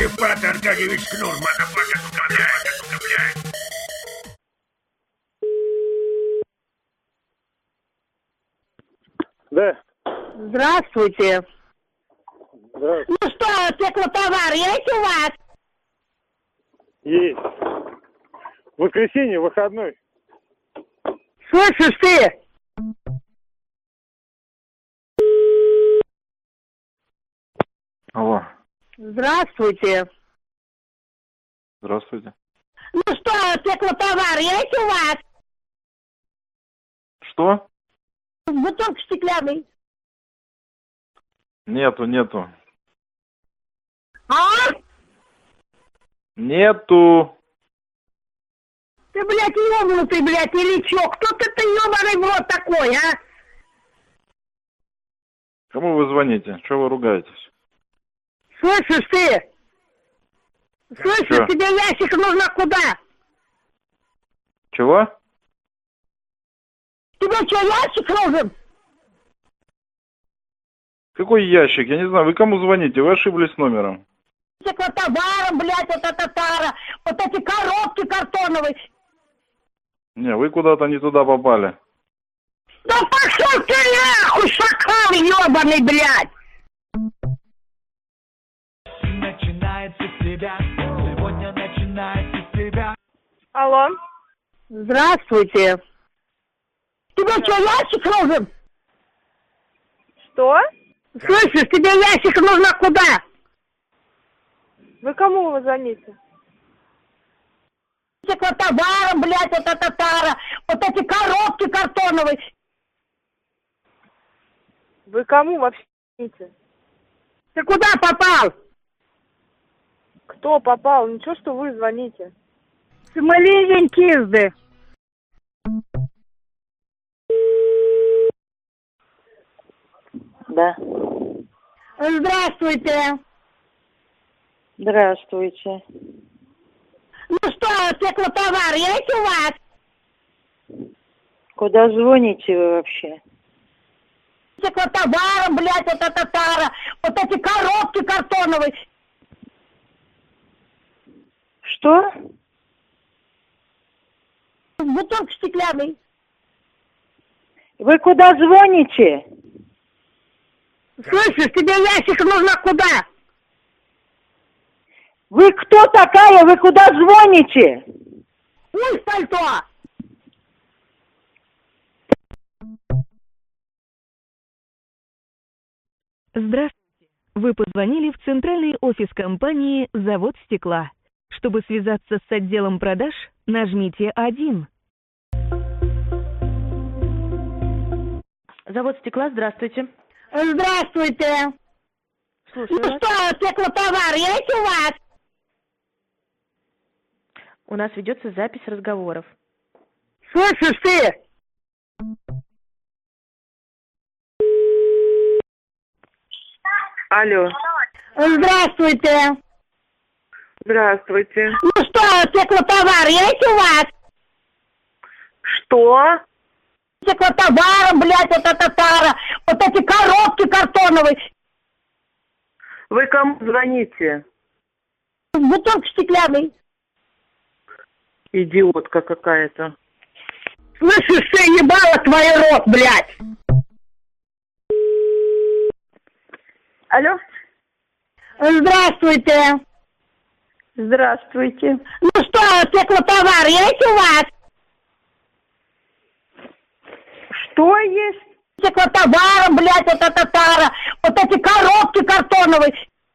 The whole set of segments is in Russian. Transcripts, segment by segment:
Ипат Аркадьевич Кнур, мадафака, сука, блядь. Да. Здравствуйте. Здравствуйте. Ну что, теплотовар есть у вас? Есть. Воскресенье, выходной. Слышишь ты? Алло. Здравствуйте. Здравствуйте. Ну что, теплотовар есть у вас? Что? Бутылка стеклянный. Нету. А? Нету. Ты, блядь, ёбнутый, блядь, или чё? Кто ты ёбаный в рот такой, а? Кому вы звоните? Чего вы ругаетесь? Слышишь ты? Слышишь, Чё? тебе ящик нужно куда? Чего? Тебе что, ящик нужен? Какой ящик? Я не знаю. Вы кому звоните? Вы ошиблись номером. Теплотоваром, блядь, это татара. Вот эти коробки картоновые. Не, вы куда-то не туда попали. Да пошел ты нахуй, шакал ёбаный, блядь! Начинается с тебя, сегодня начинается с тебя. Алло. Здравствуйте. Тебе что, ящик нужен? Что? Слышишь, тебе ящик нужно куда? Вы кому вы звоните? Теплотоваром, блядь, это татара. Вот эти коробки картоновые. Вы кому вообще звоните? Ты куда попал? Кто попал? Ничего, что вы звоните. Ты маленький изды. Да. Здравствуйте. Здравствуйте. Ну что, теплотовар есть у вас? Куда звоните вы вообще? Теплотоваром, блядь, это татара. Вот эти коробки картоновые. Что? Бутылка стеклянный. Вы куда звоните? Слышишь, тебе ящик нужно куда? Вы кто такая? Вы куда звоните? Ой, пальто! Здравствуйте. Вы позвонили в центральный офис компании «Завод стекла». Чтобы связаться с отделом продаж, нажмите 1. Завод стекла, здравствуйте. Здравствуйте. Слушаю Ну вас. что, теплотовар есть у вас? У нас ведется запись разговоров. Слышишь ты? Алло. Здравствуйте. Здравствуйте. Ну что, теплотовар есть у вас? Что? Теплотоваром, блядь, это татара. Вот эти коробки картоновые. Вы кому звоните? Бутылка стеклянный. Идиотка какая-то. Слышишь, ты ебала твой рот, блядь. Алло. Здравствуйте. Здравствуйте. Ну что, теплотовар есть у вас? Что есть? Теплотоваром, блядь, это татара. Вот эти коробки картоновые.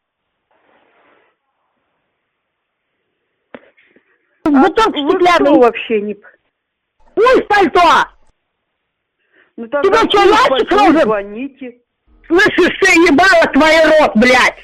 Бутылка Вы стеклянный. кто вообще не... Ой, пальто! Ну тогда Тебе что, ящик пойду нужен? звоните. Слышишь, ты ебала твой рот, блядь.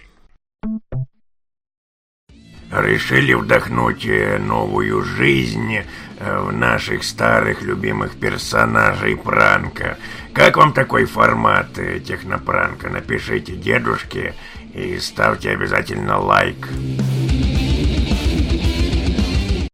Решили вдохнуть новую жизнь в наших старых любимых персонажей пранка. Как вам такой формат технопранка? Напишите дедушке и ставьте обязательно лайк.